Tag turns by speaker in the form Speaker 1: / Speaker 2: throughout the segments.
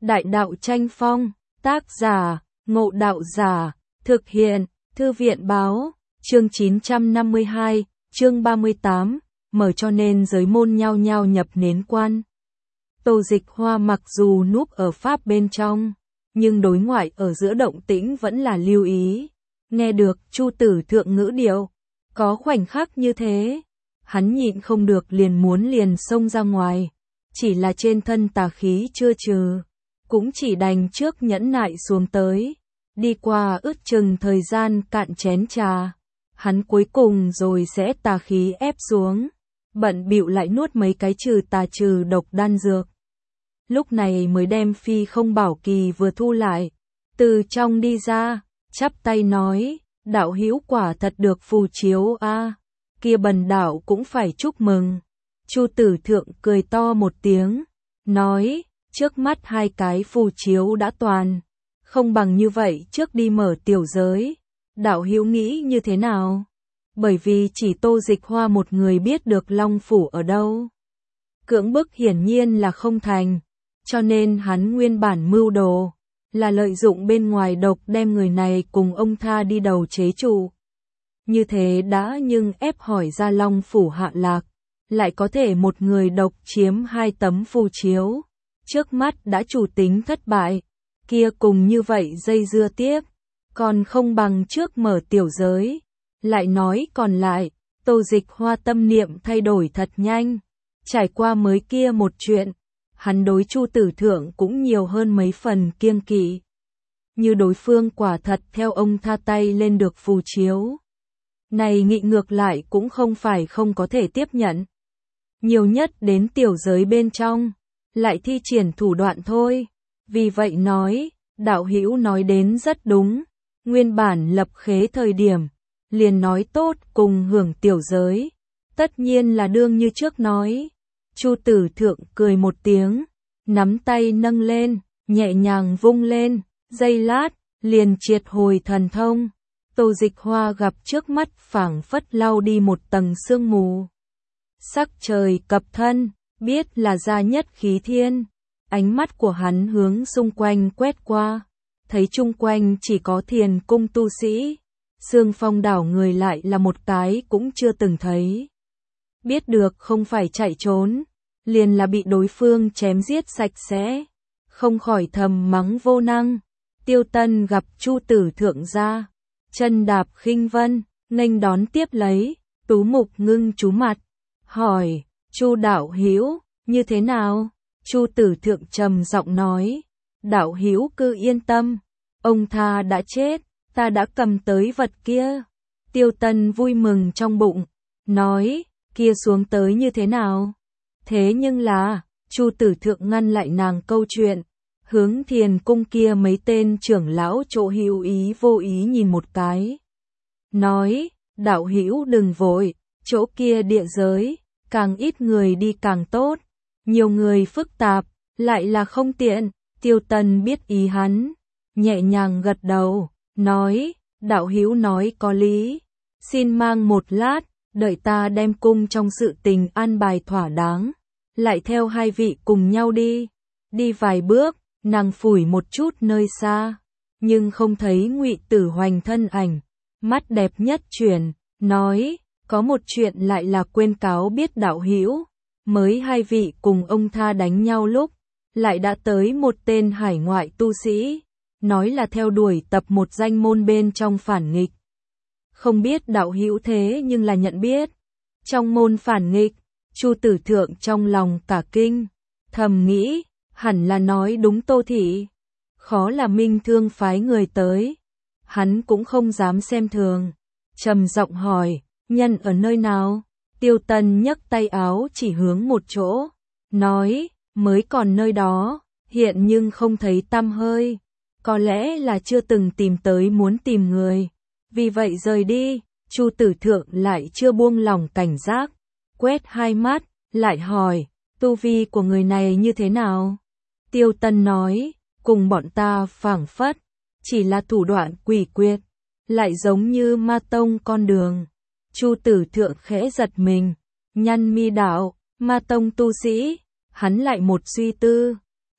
Speaker 1: Đại đạo tranh phong, tác giả, Ngộ Đạo Giả, thực hiện, Thư viện báo, chương 952, chương 38, mở cho nên giới môn nhao nhao nhập nến quan. Tô Dịch Hoa mặc dù núp ở Pháp bên trong, nhưng đối ngoại ở giữa động tĩnh vẫn là lưu ý. Nghe được Chu Tử Thượng ngữ điệu, có khoảnh khắc như thế, hắn nhịn không được liền xông ra ngoài. Chỉ là trên thân tà khí chưa trừ, cũng chỉ đành trước nhẫn nại xuống tới. Đi qua ước chừng thời gian cạn chén trà, hắn cuối cùng rồi sẽ tà khí ép xuống, bận bịu lại nuốt mấy cái trừ tà trừ độc đan dược. Lúc này mới đem Phi Không Bảo Kỳ vừa thu lại, từ trong đi ra, chắp tay nói, đạo hữu quả thật được phù chiếu a, kia bần đạo cũng phải chúc mừng. Chu Tử Thượng cười to một tiếng, nói, trước mắt hai cái phù chiếu đã toàn, không bằng như vậy trước đi mở tiểu giới. Đạo hữu nghĩ như thế nào? Bởi vì chỉ Tô Dịch Hoa một người biết được Long Phủ ở đâu. Cưỡng bức hiển nhiên là không thành, cho nên hắn nguyên bản mưu đồ, là lợi dụng bên ngoài độc đem người này cùng ông ta đi đầu chế trụ. Như thế đã nhưng ép hỏi ra Long Phủ hạ lạc, lại có thể một người độc chiếm 2 tấm phù chiếu. Trước mắt đã chủ tính thất bại, kia cùng như vậy dây dưa tiếp, còn không bằng trước mở tiểu giới. Lại nói còn lại, Tô Dịch Hoa tâm niệm thay đổi thật nhanh, trải qua mới kia một chuyện, hắn đối Chu Tử Thượng cũng nhiều hơn mấy phần kiêng kỵ. Như đối phương quả thật theo ông tha tay lên được phù chiếu. Này nghị ngược lại cũng không phải không có thể tiếp nhận. Nhiều nhất đến tiểu giới bên trong, lại thi triển thủ đoạn thôi. Vì vậy nói, đạo hữu nói đến rất đúng, nguyên bản lập khế thời điểm, liền nói tốt cùng hưởng tiểu giới, tất nhiên là đương như trước nói. Chu Tử Thượng cười một tiếng, nắm tay nâng lên, nhẹ nhàng vung lên, giây lát, liền triệt hồi thần thông. Tô Dịch Hoa gặp trước mắt phảng phất lau đi một tầng sương mù. Sắc trời cập thân, biết là gia nhất khí thiên. Ánh mắt của hắn hướng xung quanh quét qua, thấy chung quanh chỉ có thiền cung tu sĩ. Sương Phong đảo người lại là một cái cũng chưa từng thấy. Biết được không phải chạy trốn, liền là bị đối phương chém giết sạch sẽ. Không khỏi thầm mắng vô năng. Tiêu Tân gặp Chu Tử Thượng ra, chân đạp khinh vân, nghênh đón tiếp lấy, tú mục ngưng chú mặt, hỏi, Chu đạo hữu như thế nào? Chu Tử Thượng trầm giọng nói, đạo hữu cứ yên tâm, ông tha đã chết, ta đã cầm tới vật kia. Tiêu Tân vui mừng trong bụng, nói, kia xuống tới như thế nào? Thế nhưng là, Chu Tử Thượng ngăn lại nàng câu chuyện, hướng thiền cung kia mấy tên trưởng lão chỗ hữu ý vô ý nhìn một cái. Nói, đạo hữu đừng vội, chỗ kia địa giới, càng ít người đi càng tốt, nhiều người phức tạp, lại là không tiện. Tiêu Tân biết ý hắn, nhẹ nhàng gật đầu, nói, đạo hữu nói có lý, xin mang một lát, đợi ta đem cung trong sự tình an bài thỏa đáng, lại theo hai vị cùng nhau đi. Đi vài bước, nàng phủi một chút nơi xa, nhưng không thấy Ngụy Tử Hoành thân ảnh, mắt đẹp nhất chuyển, nói, có một chuyện lại là quên cáo biết đạo hữu, mới hai vị cùng ông tha đánh nhau lúc, lại đã tới một tên hải ngoại tu sĩ, nói là theo đuổi tập một danh môn bên trong phản nghịch. Không biết đạo hữu thế nhưng là nhận biết. Trong môn phản nghịch, Chu Tử Thượng trong lòng cả kinh, thầm nghĩ, hẳn là nói đúng Tô thị, khó là Minh Thương phái người tới. Hắn cũng không dám xem thường, trầm giọng hỏi, nhân ở nơi nào? Tiêu Tân nhấc tay áo chỉ hướng một chỗ, nói, mới còn nơi đó, hiện nhưng không thấy tăm hơi, có lẽ là chưa từng tìm tới muốn tìm người, vì vậy rời đi. Chu Tử Thượng lại chưa buông lòng cảnh giác, quét hai mắt, lại hỏi, tu vi của người này như thế nào? Tiêu Tân nói, cùng bọn ta phảng phất, chỉ là thủ đoạn quỷ quyệt, lại giống như ma tông con đường. Chu Tử Thượng khẽ giật mình, nhăn mi đạo, ma tông tu sĩ, hắn lại một suy tư,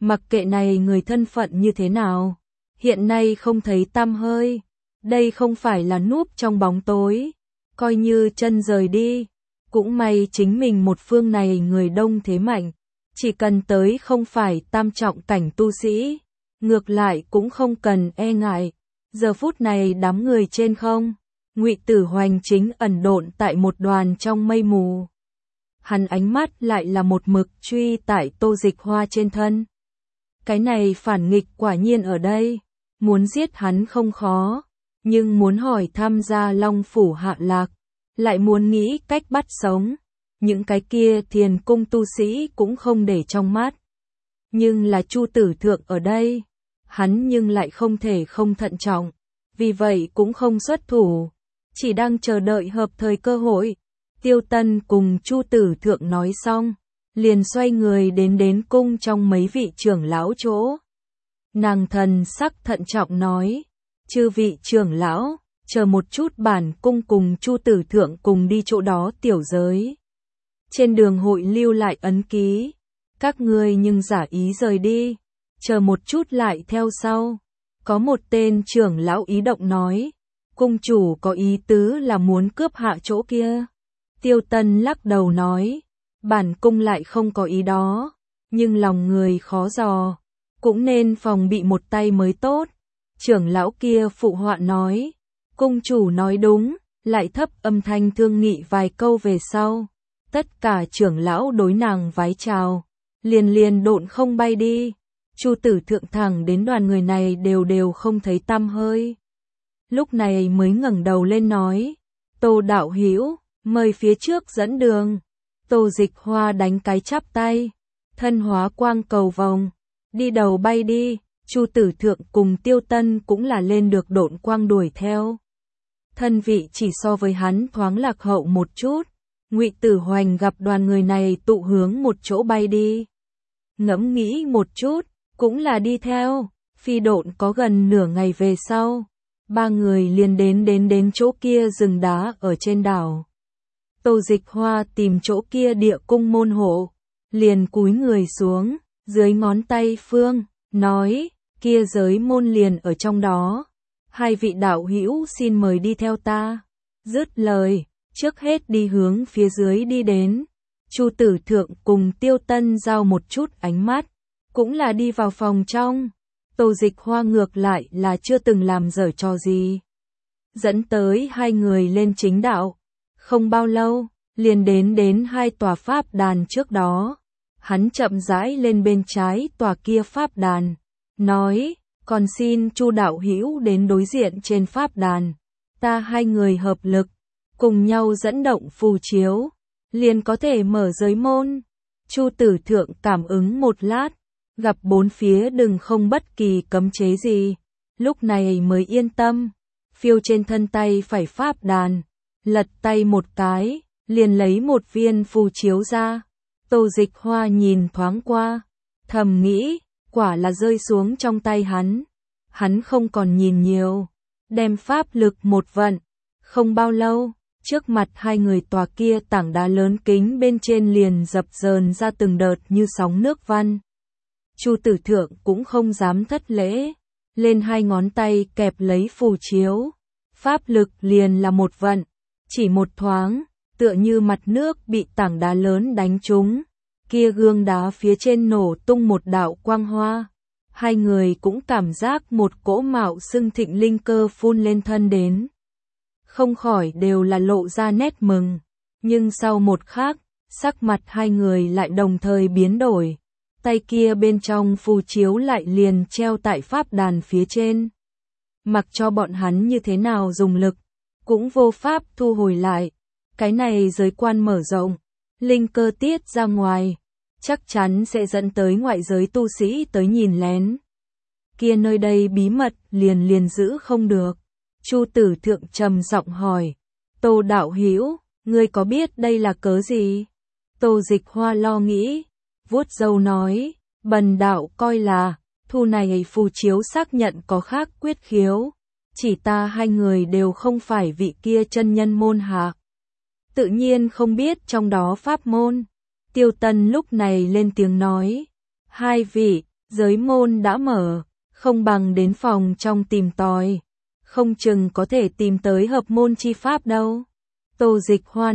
Speaker 1: Mặc kệ này người thân phận như thế nào, hiện nay không thấy tăm hơi, đây không phải là núp trong bóng tối, coi như chân rời đi, cũng may chính mình một phương này người đông thế mạnh, chỉ cần tới không phải tam trọng cảnh tu sĩ, ngược lại cũng không cần e ngại. Giờ phút này đám người trên không, Ngụy Tử Hoành chính ẩn độn tại một đoàn trong mây mù. Hắn ánh mắt lại là một mực truy tại Tô Dịch Hoa trên thân. Cái này phản nghịch quả nhiên ở đây, muốn giết hắn không khó, nhưng muốn hỏi tham gia Long Phủ hạ lạc, lại muốn nghĩ cách bắt sống. Những cái kia Thiền Cung tu sĩ cũng không để trong mắt. Nhưng là Chu Tử Thượng ở đây, hắn nhưng lại không thể không thận trọng, vì vậy cũng không xuất thủ, chỉ đang chờ đợi hợp thời cơ hội. Tiêu Tân cùng Chu Tử Thượng nói xong, liền xoay người đến cung trong mấy vị trưởng lão chỗ. Nàng thần sắc thận trọng nói, chư vị trưởng lão, chờ một chút, bản cung cùng Chu Tử Thượng cùng đi chỗ đó tiểu giới. Trên đường hội lưu lại ấn ký, các ngươi nhưng giả ý rời đi, chờ một chút lại theo sau. Có một tên trưởng lão ý động nói, cung chủ có ý tứ là muốn cướp hạ chỗ kia. Tiêu Tân lắc đầu nói, bản cung lại không có ý đó, nhưng lòng người khó dò, cũng nên phòng bị một tay mới tốt. Trưởng lão kia phụ họa nói, cung chủ nói đúng, lại thấp âm thanh thương nghị vài câu về sau. Tất cả trưởng lão đối nàng vái chào, liền độn không bay đi. Chu Tử Thượng thẳng đến đoàn người này đều không thấy tăm hơi. Lúc này mới ngẩng đầu lên nói, Tô đạo hữu, mời phía trước dẫn đường. Tô Dịch Hoa đánh cái chắp tay, thân hóa quang cầu vòng, đi đầu bay đi. Chu Tử Thượng cùng Tiêu Tân cũng là lên được độn quang đuổi theo. Thân vị chỉ so với hắn thoáng lạc hậu một chút. Ngụy Tử Hoành gặp đoàn người này tụ hướng một chỗ bay đi, ngẫm nghĩ một chút, cũng là đi theo. Phi độn có gần nửa ngày về sau, ba người liền đến chỗ kia rừng đá ở trên đảo. Tô Dịch Hoa tìm chỗ kia địa cung môn hộ, liền cúi người xuống, dưới ngón tay phương, nói, kia giới môn liền ở trong đó. Hai vị đạo hữu xin mời đi theo ta. Dứt lời, trước hết đi hướng phía dưới đi đến. Chu Tử Thượng cùng Tiêu Tân giao một chút ánh mắt, cũng là đi vào phòng trong. Tô Dịch Hoa ngược lại là chưa từng làm dở trò gì, dẫn tới hai người lên chính đạo. Không bao lâu, liền đến hai tòa pháp đàn trước đó. Hắn chậm rãi lên bên trái tòa kia pháp đàn, nói, còn xin Chu đạo hữu đến đối diện trên pháp đàn, ta hai người hợp lực, cùng nhau dẫn động phù chiếu, liền có thể mở giới môn. Chu Tử Thượng cảm ứng một lát, gặp bốn phía đừng không bất kỳ cấm chế gì, lúc này mới yên tâm, phiêu trên thân tay phải pháp đàn, lật tay một cái, liền lấy một viên phù chiếu ra. Tô Dịch Hoa nhìn thoáng qua, thầm nghĩ, quả là rơi xuống trong tay hắn. Hắn không còn nhìn nhiều, đem pháp lực một vận, không bao lâu, trước mặt hai người tòa kia tảng đá lớn kính bên trên liền dập dờn ra từng đợt như sóng nước văn. Chu Tử Thượng cũng không dám thất lễ, lên hai ngón tay kẹp lấy phù chiếu, pháp lực liền là một vận, chỉ một thoáng, tựa như mặt nước bị tảng đá lớn đánh trúng, kia gương đá phía trên nổ tung một đạo quang hoa. Hai người cũng cảm giác một cỗ mạo xưng thịnh linh cơ phun lên thân đến. Không khỏi đều là lộ ra nét mừng, nhưng sau một khắc, sắc mặt hai người lại đồng thời biến đổi. Tay kia bên trong phù chiếu lại liền treo tại pháp đàn phía trên. Mặc cho bọn hắn như thế nào dùng lực, cũng vô pháp thu hồi lại. Cái này giới quan mở rộng, linh cơ tiết ra ngoài, chắc chắn sẽ dẫn tới ngoại giới tu sĩ tới nhìn lén. Kia nơi đây bí mật liền giữ không được. Chu Tử Thượng trầm giọng hỏi, Tô đạo hữu, ngươi có biết đây là cớ gì? Tô Dịch Hoa lo nghĩ, vuốt râu nói, bần đạo coi là, thu này phù chiếu xác nhận có khác quyết khiếu, chỉ ta hai người đều không phải vị kia chân nhân môn hạ, tự nhiên không biết trong đó pháp môn. Tiêu Tân lúc này lên tiếng nói, hai vị, Giới môn đã mở, không bằng đến phòng trong tìm tòi, không chừng có thể tìm tới hợp môn chi pháp đâu. Tô Dịch Hoa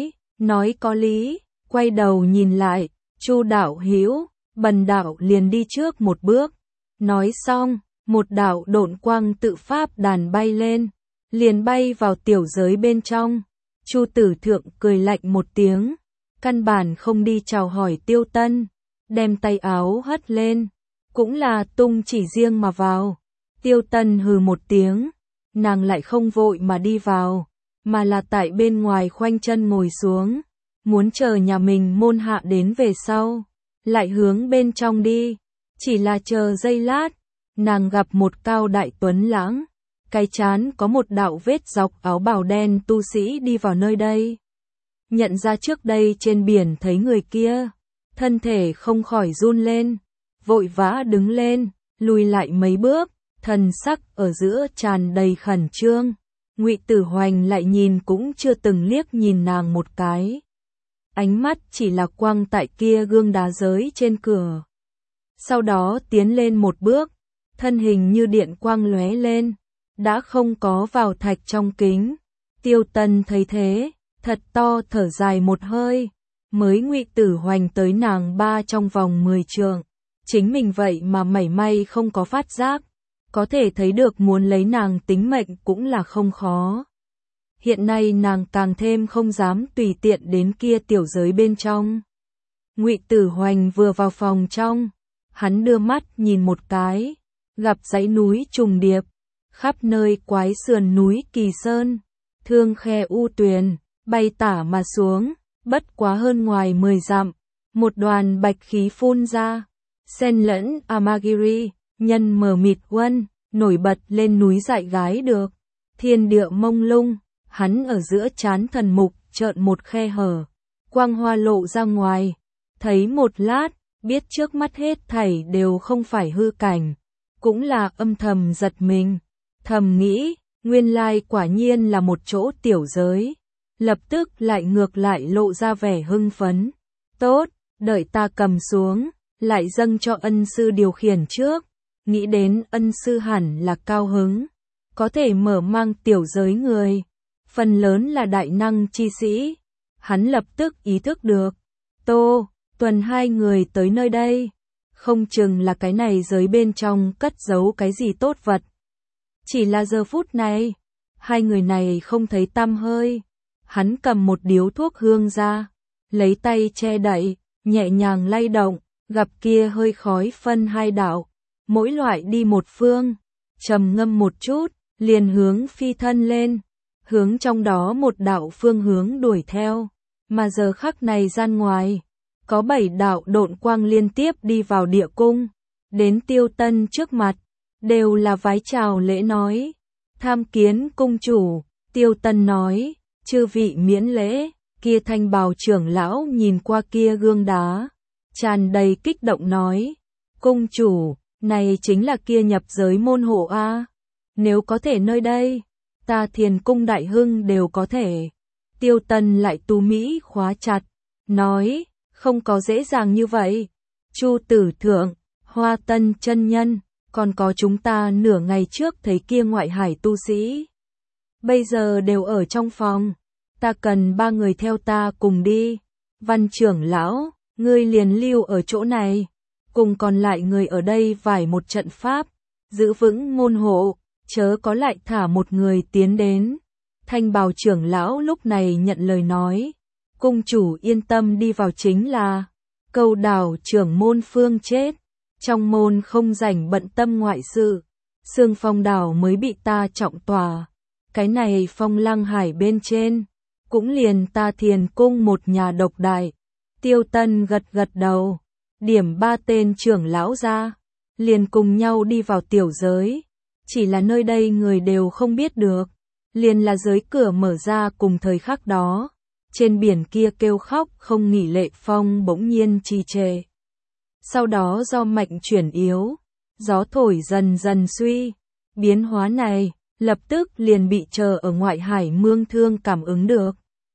Speaker 1: nói có lý, quay đầu nhìn lại, Chu đạo hữu, bần đạo liền đi trước một bước. Nói xong, một đạo độn quang tự pháp đàn bay lên, liền bay vào tiểu giới bên trong. Chu Tử Thượng cười lạnh một tiếng, căn bản không đi chào hỏi Tiêu Tân, đem tay áo hất lên, cũng là tung chỉ riêng mà vào. Tiêu Tân hừ một tiếng, nàng lại không vội mà đi vào, mà là tại bên ngoài khoanh chân ngồi xuống, muốn chờ nhà mình môn hạ đến về sau, lại hướng bên trong đi. Chỉ là chờ giây lát, nàng gặp một cao đại tuấn lãng, cái trán có một đạo vết dọc áo bào đen tu sĩ đi vào nơi đây. Nhận ra trước đây trên biển thấy người kia, thân thể không khỏi run lên, vội vã đứng lên, lùi lại mấy bước, thần sắc ở giữa tràn đầy khẩn trương. Ngụy Tử Hoành lại nhìn cũng chưa từng liếc nhìn nàng một cái. Ánh mắt chỉ là quăng tại kia gương đá giới trên cửa. Sau đó tiến lên một bước, thân hình như điện quang lóe lên, đã không có vào thạch trong kính. Tiêu Tân thấy thế, thật to thở dài một hơi, mới Ngụy Tử Hoành tới nàng ba trong vòng 10 trượng, chính mình vậy mà mảy may không có phát giác, có thể thấy được muốn lấy nàng tính mệnh cũng là không khó. Hiện nay nàng càng thêm không dám tùy tiện đến kia tiểu giới bên trong. Ngụy Tử Hoành vừa vào phòng trong, hắn đưa mắt nhìn một cái, gặp dãy núi trùng điệp, khắp nơi quái sườn núi kỳ sơn, thương khe u tuyền, bay tả mà xuống, bất quá hơn ngoài 10 dặm, một đoàn bạch khí phun ra, xen lẫn Amagiri, nhân mờ mịt quân, nổi bật lên núi dại gái được, thiên địa mông lung, hắn ở giữa trán thần mục trợn một khe hở, quang hoa lộ ra ngoài, thấy một lát, biết trước mắt hết thảy đều không phải hư cảnh, cũng là âm thầm giật mình, thầm nghĩ, nguyên lai quả nhiên là một chỗ tiểu giới, lập tức lại ngược lại lộ ra vẻ hưng phấn, tốt, đợi ta cầm xuống, lại dâng cho ân sư điều khiển trước, nghĩ đến ân sư hẳn là cao hứng, có thể mở mang tiểu giới người, phần lớn là đại năng chi sĩ, hắn lập tức ý thức được, Tô, Tuần hai người tới nơi đây, không chừng là cái này giới bên trong cất giấu cái gì tốt vật. Chỉ là giờ phút này, hai người này không thấy tăm hơi, hắn cầm một điếu thuốc hương ra, lấy tay che đậy, nhẹ nhàng lay động, gặp kia hơi khói phân hai đạo, mỗi loại đi một phương, trầm ngâm một chút, liền hướng phi thân lên, hướng trong đó một đạo phương hướng đuổi theo, mà giờ khắc này gian ngoài, có 7 đạo độn quang liên tiếp đi vào địa cung, đến Tiêu Tân trước mặt, đều là vái chào lễ nói, tham kiến cung chủ. Tiêu Tân nói, chư vị miễn lễ. Kia thanh bào trưởng lão nhìn qua kia gương đá, tràn đầy kích động nói, cung chủ, này chính là kia nhập giới môn hộ a, nếu có thể nơi đây, ta Thiền cung đại hưng đều có thể. Tiêu Tân lại tú mỹ khóa chặt, nói, không có dễ dàng như vậy. Chu Tử Thượng, Hoa Tân chân nhân, còn có chúng ta nửa ngày trước thấy kia ngoại hải tu sĩ, bây giờ đều ở trong phòng, ta cần 3 người theo ta cùng đi. Văn trưởng lão, ngươi liền lưu ở chỗ này, cùng còn lại người ở đây vải một trận pháp, giữ vững môn hộ, chớ có lại thả một người tiến đến. Thanh bào trưởng lão lúc này nhận lời nói, cung chủ yên tâm đi vào chính là, Câu Đảo trưởng môn phương chết, trong môn không rảnh bận tâm ngoại sự, Sương Phong đảo mới bị ta trọng tòa, cái này Phong Lăng Hải bên trên, cũng liền ta Thiền cung một nhà độc đại. Tiêu Tân gật gật đầu, điểm 3 tên trưởng lão ra, liền cùng nhau đi vào tiểu giới, chỉ là nơi đây người đều không biết được, liền là giới cửa mở ra cùng thời khắc đó, trên biển kia kêu khóc không nghỉ lệ phong bỗng nhiên trì trệ. Sau đó do mệnh chuyển yếu, gió thổi dần dần suy, biến hóa này, lập tức liền bị chờ ở ngoại hải Mương Thương cảm ứng được.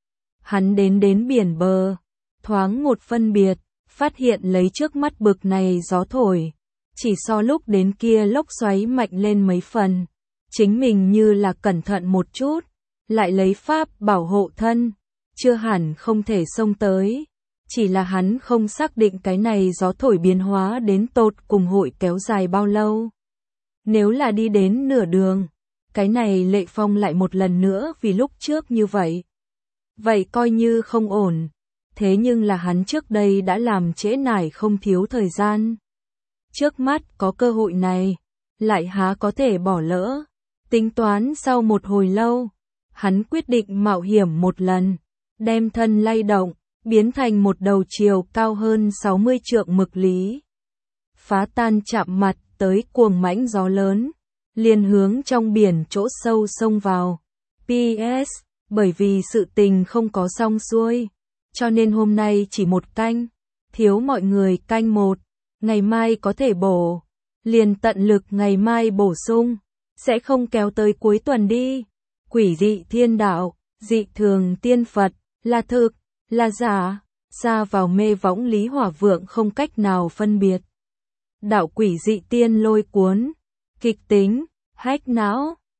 Speaker 1: Hắn đến biển bờ, thoáng một phân biệt, phát hiện lấy trước mắt bực này gió thổi, chỉ so lúc đến kia lốc xoáy mạnh lên mấy phần. Chính mình như là cẩn thận một chút, lại lấy pháp bảo hộ thân, chưa hẳn không thể xông tới. Chỉ là hắn không xác định cái này gió thổi biến hóa đến tột cùng hội kéo dài bao lâu. Nếu là đi đến nửa đường, cái này Lệ Phong lại một lần nữa vì lúc trước như vậy. Vậy coi như không ổn, thế nhưng là hắn trước đây đã làm trễ nải không thiếu thời gian. Trước mắt có cơ hội này, lại há có thể bỏ lỡ. Tính toán sau một hồi lâu, hắn quyết định mạo hiểm một lần, đem thân lay động, biến thành một đầu chiều cao hơn 60 trượng mực lý. Phá tan chạm mặt tới cuồng mãnh gió lớn, liền hướng trong biển chỗ sâu xông vào. PS, bởi vì sự tình không có xong xuôi, cho nên hôm nay chỉ một canh, thiếu mọi người canh một, ngày mai có thể bổ, liền tận lực ngày mai bổ sung, sẽ không kéo tới cuối tuần đi. Quỷ dị thiên đạo, dị thường tiên Phật, là thực, là giả, xa vào mê võng Lý Hỏa Vượng không cách nào phân biệt. Đạo quỷ dị tiên lôi cuốn, kịch tính, hách não.